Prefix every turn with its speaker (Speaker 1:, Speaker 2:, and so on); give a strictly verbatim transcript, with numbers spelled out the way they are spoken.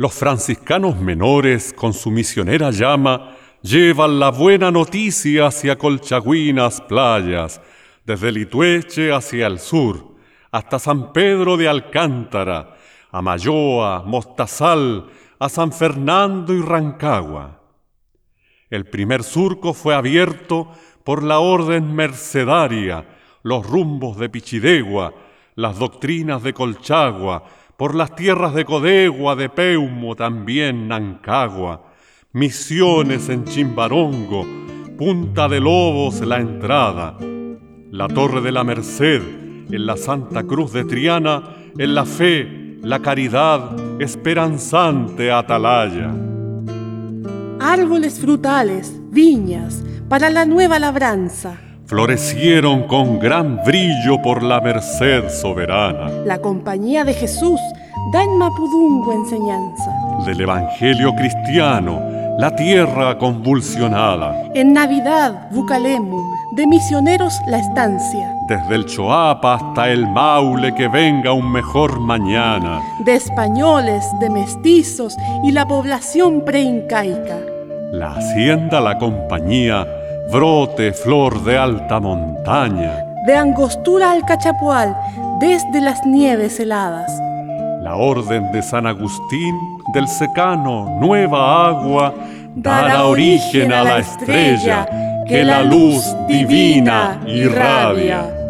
Speaker 1: Los franciscanos menores, con su misionera llama, llevan la buena noticia hacia colchagüinas playas, desde Litueche hacia el sur, hasta San Pedro de Alcántara, a Mayoa, Mostazal, a San Fernando y Rancagua. El primer surco fue abierto por la orden mercedaria, los rumbos de Pichidegua, las doctrinas de Colchagua, por las tierras de Codegua, de Peumo, también Nancagua, Misiones en Chimbarongo, Punta de Lobos la entrada, la Torre de la Merced, en la Santa Cruz de Triana, en la fe, la caridad, esperanzante atalaya.
Speaker 2: Árboles frutales, viñas, para la nueva labranza.
Speaker 1: Florecieron con gran brillo por la merced soberana.
Speaker 2: La compañía de Jesús da en Mapudungun enseñanza.
Speaker 1: Del evangelio cristiano, la tierra convulsionada.
Speaker 2: En Navidad, Bucalemu, de misioneros la estancia.
Speaker 1: Desde el Choapa hasta el Maule, que venga un mejor mañana.
Speaker 2: De españoles, de mestizos y la población preincaica.
Speaker 1: La hacienda, la compañía, brote, flor de alta montaña.
Speaker 2: De Angostura al Cachapual, desde las nieves heladas.
Speaker 1: La orden de San Agustín, del secano, nueva agua, dará origen a la estrella, que la luz divina irradia.